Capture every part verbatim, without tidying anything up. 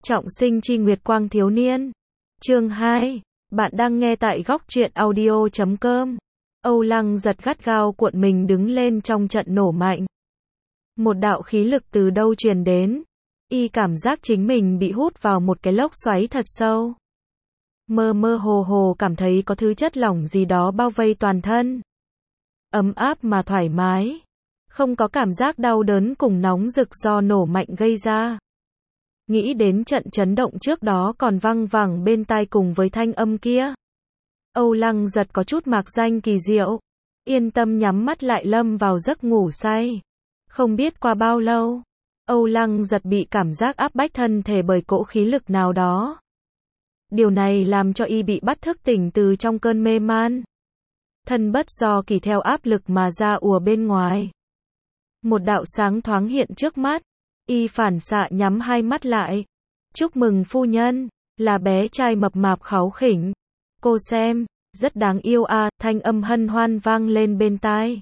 Trọng sinh chi Nguyệt Quang thiếu niên. Chương hai. Bạn đang nghe tại góc truyện audio chấm com. Âu Lăng giật gắt gao cuộn mình đứng lên trong trận nổ mạnh. Một đạo khí lực từ đâu truyền đến. Y cảm giác chính mình bị hút vào một cái lốc xoáy thật sâu. Mơ mơ hồ hồ cảm thấy có thứ chất lỏng gì đó bao vây toàn thân. Ấm áp mà thoải mái. Không có cảm giác đau đớn cùng nóng rực do nổ mạnh gây ra. Nghĩ đến trận chấn động trước đó còn văng vẳng bên tai cùng với thanh âm kia. Âu Lăng giật có chút mạc danh kỳ diệu. Yên tâm nhắm mắt lại lâm vào giấc ngủ say. Không biết qua bao lâu, Âu Lăng giật bị cảm giác áp bách thân thể bởi cỗ khí lực nào đó. Điều này làm cho y bị bắt thức tỉnh từ trong cơn mê man. Thân bất do kỳ theo áp lực mà ra ùa bên ngoài. Một đạo sáng thoáng hiện trước mắt. Y phản xạ nhắm hai mắt lại. Chúc mừng phu nhân, là bé trai mập mạp kháu khỉnh. Cô xem, rất đáng yêu à, thanh âm hân hoan vang lên bên tai.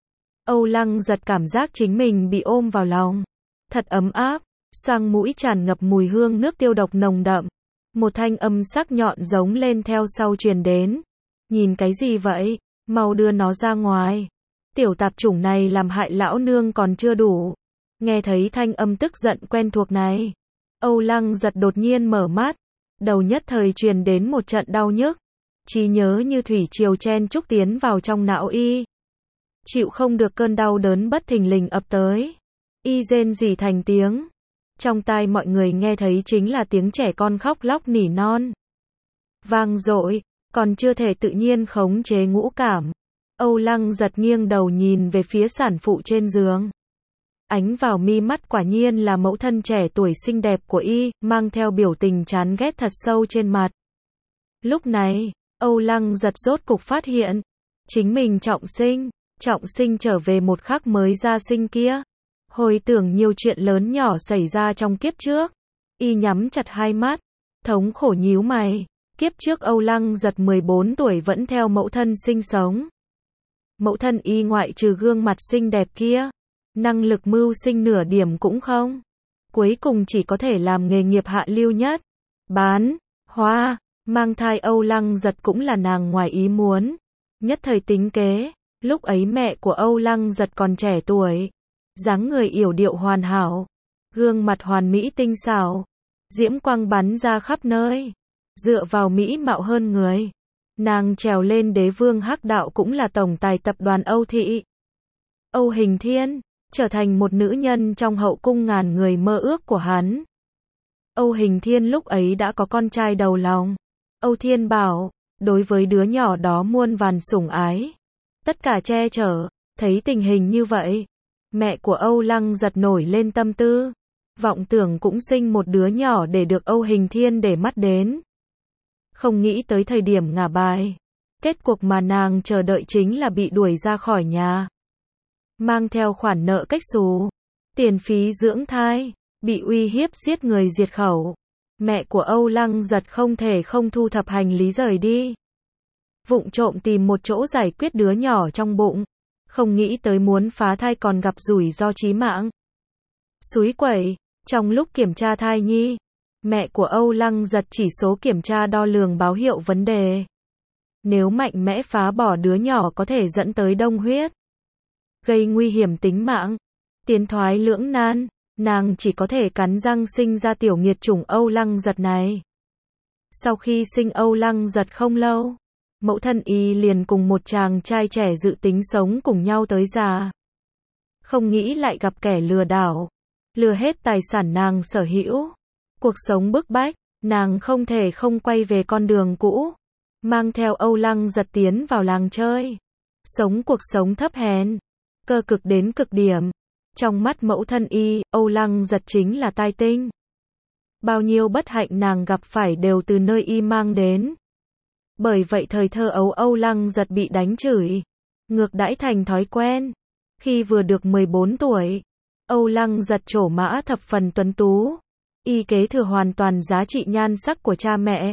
Âu Lăng giật cảm giác chính mình bị ôm vào lòng. Thật ấm áp, xoang mũi tràn ngập mùi hương nước tiêu độc nồng đậm. Một thanh âm sắc nhọn giống lên theo sau truyền đến. Nhìn cái gì vậy, mau đưa nó ra ngoài. Tiểu tạp chủng này làm hại lão nương còn chưa đủ. Nghe thấy thanh âm tức giận quen thuộc này, Âu Lăng giật đột nhiên mở mắt, đầu nhất thời truyền đến một trận đau nhức, trí nhớ như thủy triều chen chúc tiến vào trong não y. Chịu không được cơn đau đớn bất thình lình ập tới, y rên rỉ thành tiếng, trong tai mọi người nghe thấy chính là tiếng trẻ con khóc lóc nỉ non. Vang dội, còn chưa thể tự nhiên khống chế ngũ cảm. Âu Lăng giật nghiêng đầu nhìn về phía sản phụ trên giường. Ánh vào mi mắt quả nhiên là mẫu thân trẻ tuổi xinh đẹp của y, mang theo biểu tình chán ghét thật sâu trên mặt. Lúc này, Âu Lăng giật rốt cục phát hiện, chính mình trọng sinh, trọng sinh trở về một khắc mới ra sinh kia. Hồi tưởng nhiều chuyện lớn nhỏ xảy ra trong kiếp trước, y nhắm chặt hai mắt, thống khổ nhíu mày. Kiếp trước Âu Lăng giật mười bốn tuổi vẫn theo mẫu thân sinh sống. Mẫu thân y ngoại trừ gương mặt xinh đẹp kia, năng lực mưu sinh nửa điểm cũng không. Cuối cùng chỉ có thể làm nghề nghiệp hạ lưu nhất. Bán, hoa, mang thai. Âu Lăng giật cũng là nàng ngoài ý muốn. Nhất thời tính kế, lúc ấy mẹ của Âu Lăng giật còn trẻ tuổi. Dáng người yểu điệu hoàn hảo. Gương mặt hoàn mỹ tinh xảo. Diễm quang bắn ra khắp nơi. Dựa vào mỹ mạo hơn người. Nàng trèo lên đế vương hắc đạo cũng là tổng tài tập đoàn Âu Thị. Âu Hình Thiên trở thành một nữ nhân trong hậu cung ngàn người mơ ước của hắn. Âu Hình Thiên lúc ấy đã có con trai đầu lòng. Âu Thiên Bảo, đối với đứa nhỏ đó muôn vàn sủng ái. Tất cả che chở, thấy tình hình như vậy. Mẹ của Âu Lăng giật nổi lên tâm tư. Vọng tưởng cũng sinh một đứa nhỏ để được Âu Hình Thiên để mắt đến. Không nghĩ tới thời điểm ngả bài. Kết cuộc mà nàng chờ đợi chính là bị đuổi ra khỏi nhà. Mang theo khoản nợ cách xù, tiền phí dưỡng thai, bị uy hiếp giết người diệt khẩu. Mẹ của Âu Lăng giật không thể không thu thập hành lý rời đi. Vụng trộm tìm một chỗ giải quyết đứa nhỏ trong bụng. Không nghĩ tới muốn phá thai còn gặp rủi ro chí mạng. Xúi quẩy, trong lúc kiểm tra thai nhi, mẹ của Âu Lăng giật chỉ số kiểm tra đo lường báo hiệu vấn đề. Nếu mạnh mẽ phá bỏ đứa nhỏ có thể dẫn tới đông huyết, gây nguy hiểm tính mạng. Tiến thoái lưỡng nan, nàng chỉ có thể cắn răng sinh ra tiểu nghiệt chủng Âu Lăng giật này. Sau khi sinh Âu Lăng giật không lâu, mẫu thân y liền cùng một chàng trai trẻ dự tính sống cùng nhau tới già. Không nghĩ lại gặp kẻ lừa đảo, lừa hết tài sản nàng sở hữu. Cuộc sống bức bách, nàng không thể không quay về con đường cũ. Mang theo Âu Lăng giật tiến vào làng chơi. Sống cuộc sống thấp hèn, cơ cực đến cực điểm. Trong mắt mẫu thân y, Âu Lăng giật chính là tai tinh. Bao nhiêu bất hạnh nàng gặp phải đều từ nơi y mang đến. Bởi vậy thời thơ ấu Âu Lăng giật bị đánh chửi, ngược đãi thành thói quen. Khi vừa được mười bốn tuổi, Âu Lăng giật trổ mã thập phần tuấn tú. Y kế thừa hoàn toàn giá trị nhan sắc của cha mẹ.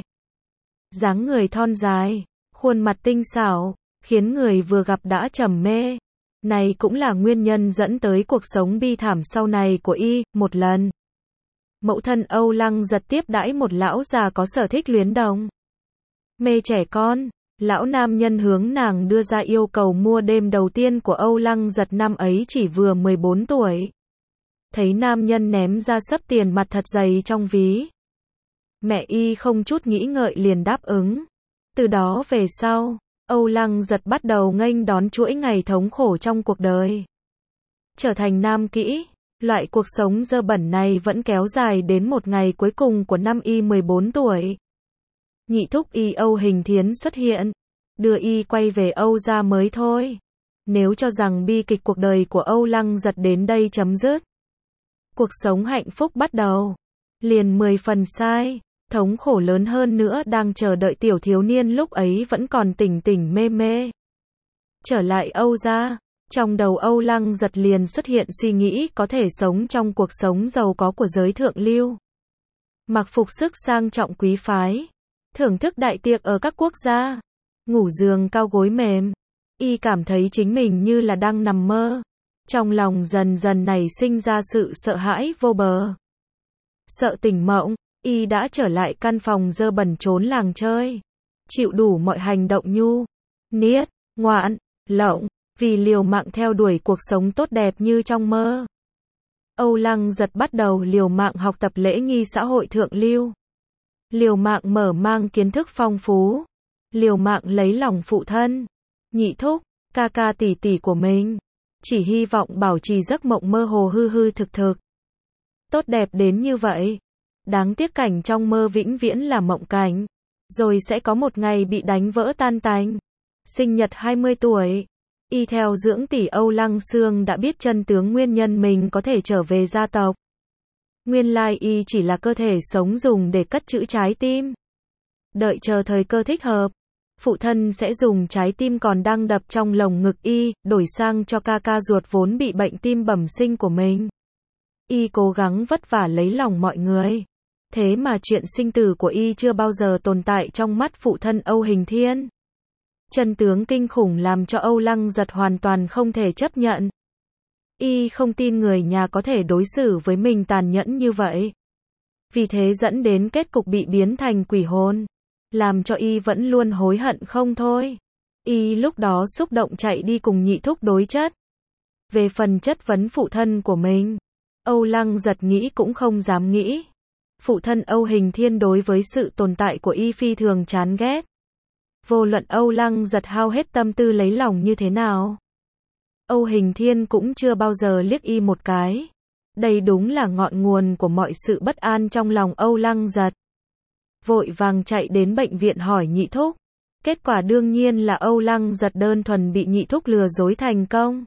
Dáng người thon dài, khuôn mặt tinh xảo, khiến người vừa gặp đã trầm mê. Này cũng là nguyên nhân dẫn tới cuộc sống bi thảm sau này của y. Một lần, Mẫu thân Âu Lăng Giật tiếp đãi một lão già có sở thích luyến đồng, mê trẻ con. Lão nam nhân hướng nàng đưa ra yêu cầu mua đêm đầu tiên của Âu Lăng Giật năm ấy chỉ vừa mười bốn tuổi. Thấy nam nhân ném ra xấp tiền mặt thật dày trong ví, mẹ y không chút nghĩ ngợi liền đáp ứng. Từ đó về sau, Âu Lăng Giật bắt đầu nghênh đón chuỗi ngày thống khổ trong cuộc đời. Trở thành nam kỹ, loại cuộc sống dơ bẩn này vẫn kéo dài đến một ngày cuối cùng của năm y mười bốn tuổi. Nhị thúc y Âu Hình Thiến xuất hiện, đưa y quay về Âu gia mới thôi. Nếu cho rằng bi kịch cuộc đời của Âu Lăng Giật đến đây chấm dứt, cuộc sống hạnh phúc bắt đầu, liền mười phần sai. Thống khổ lớn hơn nữa đang chờ đợi tiểu thiếu niên lúc ấy vẫn còn tỉnh tỉnh mê mê. Trở lại Âu gia, trong đầu Âu Lăng Giật liền xuất hiện suy nghĩ có thể sống trong cuộc sống giàu có của giới thượng lưu. Mặc phục sức sang trọng quý phái, thưởng thức đại tiệc ở các quốc gia, ngủ giường cao gối mềm. Y cảm thấy chính mình như là đang nằm mơ. Trong lòng dần dần nảy sinh ra sự sợ hãi vô bờ. Sợ tỉnh mộng, y đã trở lại căn phòng dơ bẩn trốn làng chơi. Chịu đủ mọi hành động nhu, niết, ngoạn, lộng, vì liều mạng theo đuổi cuộc sống tốt đẹp như trong mơ. Âu Lăng Giật bắt đầu liều mạng học tập lễ nghi xã hội thượng lưu. Liều mạng mở mang kiến thức phong phú. Liều mạng lấy lòng phụ thân, nhị thúc, ca ca tỷ tỷ của mình. Chỉ hy vọng bảo trì giấc mộng mơ hồ hư hư thực thực. Tốt đẹp đến như vậy. Đáng tiếc cảnh trong mơ vĩnh viễn là mộng cảnh. Rồi sẽ có một ngày bị đánh vỡ tan tành. Sinh nhật hai mươi tuổi. Y theo dưỡng tỷ Âu Lăng Sương đã biết chân tướng nguyên nhân mình có thể trở về gia tộc. Nguyên lai y chỉ là cơ thể sống dùng để cất trữ trái tim. Đợi chờ thời cơ thích hợp, phụ thân sẽ dùng trái tim còn đang đập trong lồng ngực y, đổi sang cho ca ca ruột vốn bị bệnh tim bẩm sinh của mình. Y cố gắng vất vả lấy lòng mọi người. Thế mà chuyện sinh tử của y chưa bao giờ tồn tại trong mắt phụ thân Âu Hình Thiên. Chân tướng kinh khủng làm cho Âu Lăng Giật hoàn toàn không thể chấp nhận. Y không tin người nhà có thể đối xử với mình tàn nhẫn như vậy. Vì thế dẫn đến kết cục bị biến thành quỷ hồn. Làm cho y vẫn luôn hối hận không thôi. Y lúc đó xúc động chạy đi cùng nhị thúc đối chất. Về phần chất vấn phụ thân của mình, Âu Lăng Giật nghĩ cũng không dám nghĩ. Phụ thân Âu Hình Thiên đối với sự tồn tại của y phi thường chán ghét. Vô luận Âu Lăng Giật hao hết tâm tư lấy lòng như thế nào, Âu Hình Thiên cũng chưa bao giờ liếc y một cái. Đây đúng là ngọn nguồn của mọi sự bất an trong lòng Âu Lăng Giật. Vội vàng chạy đến bệnh viện hỏi nhị thúc. Kết quả đương nhiên là Âu Lăng Giật đơn thuần bị nhị thúc lừa dối thành công.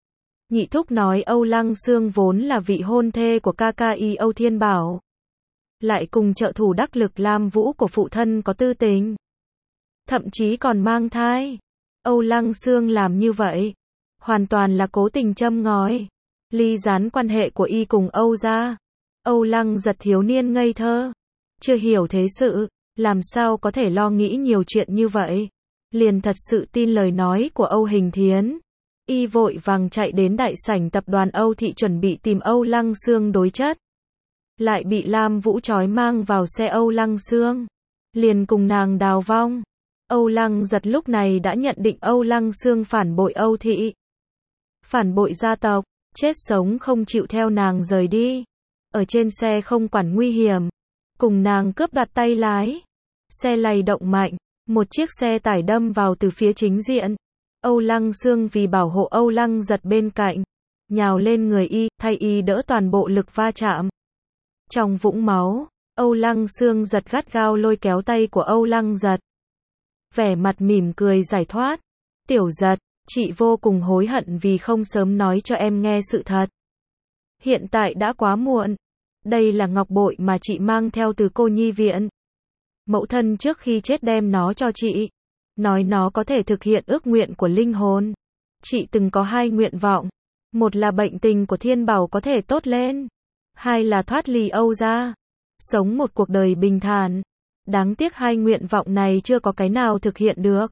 Nhị thúc nói Âu Lăng Sương vốn là vị hôn thê của ca ca y Âu Thiên Bảo. Lại cùng trợ thủ đắc lực Lam Vũ của phụ thân có tư tình. Thậm chí còn mang thai. Âu Lăng Sương làm như vậy hoàn toàn là cố tình châm ngòi, ly gián quan hệ của y cùng Âu gia. Âu Lăng Giật thiếu niên ngây thơ, chưa hiểu thế sự, làm sao có thể lo nghĩ nhiều chuyện như vậy. Liền thật sự tin lời nói của Âu Hình Thiến. Y vội vàng chạy đến đại sảnh tập đoàn Âu Thị chuẩn bị tìm Âu Lăng Sương đối chất. Lại bị Lam Vũ trói mang vào xe Âu Lăng Sương. Liền cùng nàng đào vong. Âu Lăng Giật lúc này đã nhận định Âu Lăng Sương phản bội Âu Thị. Phản bội gia tộc, chết sống không chịu theo nàng rời đi. Ở trên xe không quản nguy hiểm. Cùng nàng cướp đoạt tay lái. Xe lay động mạnh. Một chiếc xe tải đâm vào từ phía chính diện. Âu Lăng Sương vì bảo hộ Âu Lăng Giật bên cạnh. Nhào lên người y, thay y đỡ toàn bộ lực va chạm. Trong vũng máu, Âu Lăng Sương giật gắt gao lôi kéo tay của Âu Lăng Giật. Vẻ mặt mỉm cười giải thoát. Tiểu Giật, chị vô cùng hối hận vì không sớm nói cho em nghe sự thật. Hiện tại đã quá muộn. Đây là ngọc bội mà chị mang theo từ cô nhi viện. Mẫu thân trước khi chết đem nó cho chị. Nói nó có thể thực hiện ước nguyện của linh hồn. Chị từng có hai nguyện vọng. Một là bệnh tình của Thiên Bảo có thể tốt lên. Hai là thoát ly Âu gia. Sống một cuộc đời bình thản. Đáng tiếc hai nguyện vọng này chưa có cái nào thực hiện được.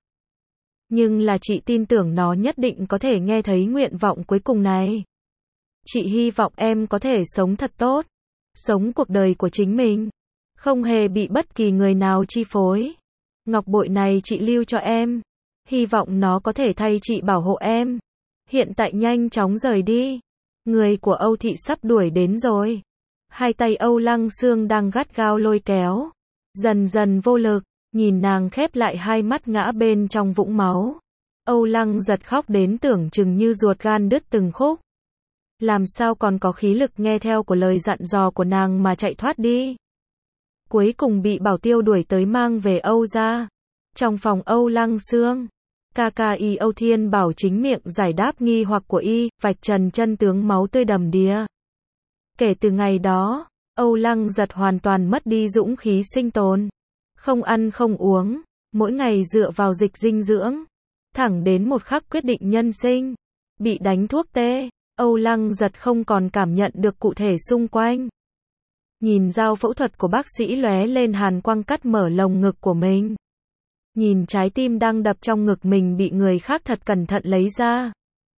Nhưng là chị tin tưởng nó nhất định có thể nghe thấy nguyện vọng cuối cùng này. Chị hy vọng em có thể sống thật tốt. sống cuộc đời của chính mình, không hề bị bất kỳ người nào chi phối. Ngọc bội này chị lưu cho em, hy vọng nó có thể thay chị bảo hộ em. Hiện tại nhanh chóng rời đi. Người của Âu Thị sắp đuổi đến rồi. Hai tay Âu Lăng Sương đang gắt gao lôi kéo, dần dần vô lực, nhìn nàng khép lại hai mắt ngã bên trong vũng máu. Âu Lăng giật khóc đến tưởng chừng như ruột gan đứt từng khúc. Làm sao còn có khí lực nghe theo của lời dặn dò của nàng mà chạy thoát đi. Cuối cùng bị Bảo Tiêu đuổi tới mang về Âu gia. Trong phòng Âu Lăng Sương, ca ca y Âu Thiên Bảo chính miệng giải đáp nghi hoặc của y, vạch trần chân tướng máu tươi đầm đìa. Kể từ ngày đó, Âu Lăng giật hoàn toàn mất đi dũng khí sinh tồn. Không ăn không uống, mỗi ngày dựa vào dịch dinh dưỡng. Thẳng đến một khắc quyết định nhân sinh, bị đánh thuốc tê, Âu Lăng giật không còn cảm nhận được cụ thể xung quanh. Nhìn dao phẫu thuật của bác sĩ lóe lên hàn quang cắt mở lồng ngực của mình. Nhìn trái tim đang đập trong ngực mình bị người khác thật cẩn thận lấy ra.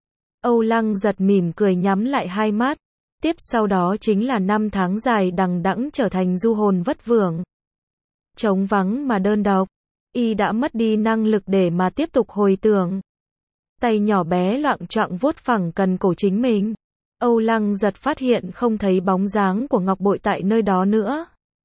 Âu Lăng giật mỉm cười nhắm lại hai mắt. Tiếp sau đó chính là năm tháng dài đằng đẵng trở thành du hồn vất vưởng. Trống vắng mà đơn độc. Y đã mất đi năng lực để mà tiếp tục hồi tưởng. Tay nhỏ bé loạng choạng vuốt phẳng cần cổ chính mình. Âu Lăng giật phát hiện không thấy bóng dáng của ngọc bội tại nơi đó nữa.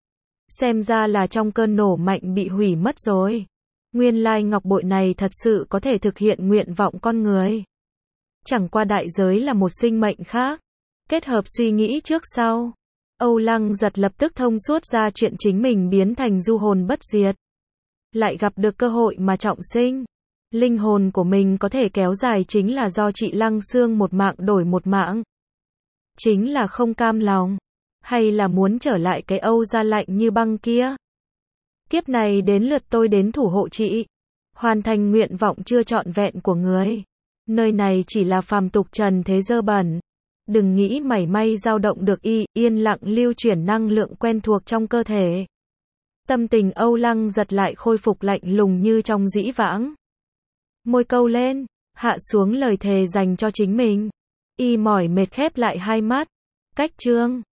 Xem ra là trong cơn nổ mạnh bị hủy mất rồi. Nguyên lai ngọc bội này thật sự có thể thực hiện nguyện vọng con người. Chẳng qua đại giới là một sinh mệnh khác. Kết hợp suy nghĩ trước sau, Âu Lăng giật lập tức thông suốt ra chuyện chính mình biến thành du hồn bất diệt. Lại gặp được cơ hội mà trọng sinh. Linh hồn của mình có thể kéo dài chính là do chị Lăng Sương một mạng đổi một mạng. Chính là không cam lòng. Hay là muốn trở lại cái Âu gia lạnh như băng kia. Kiếp này đến lượt tôi đến thủ hộ chị. Hoàn thành nguyện vọng chưa trọn vẹn của người. Nơi này chỉ là phàm tục trần thế dơ bẩn. Đừng nghĩ mảy may dao động được y, yên lặng lưu chuyển năng lượng quen thuộc trong cơ thể. Tâm tình Âu Lăng giật lại khôi phục lạnh lùng như trong dĩ vãng. Môi câu lên, hạ xuống lời thề dành cho chính mình. Y mỏi mệt khép lại hai mắt. Cách chương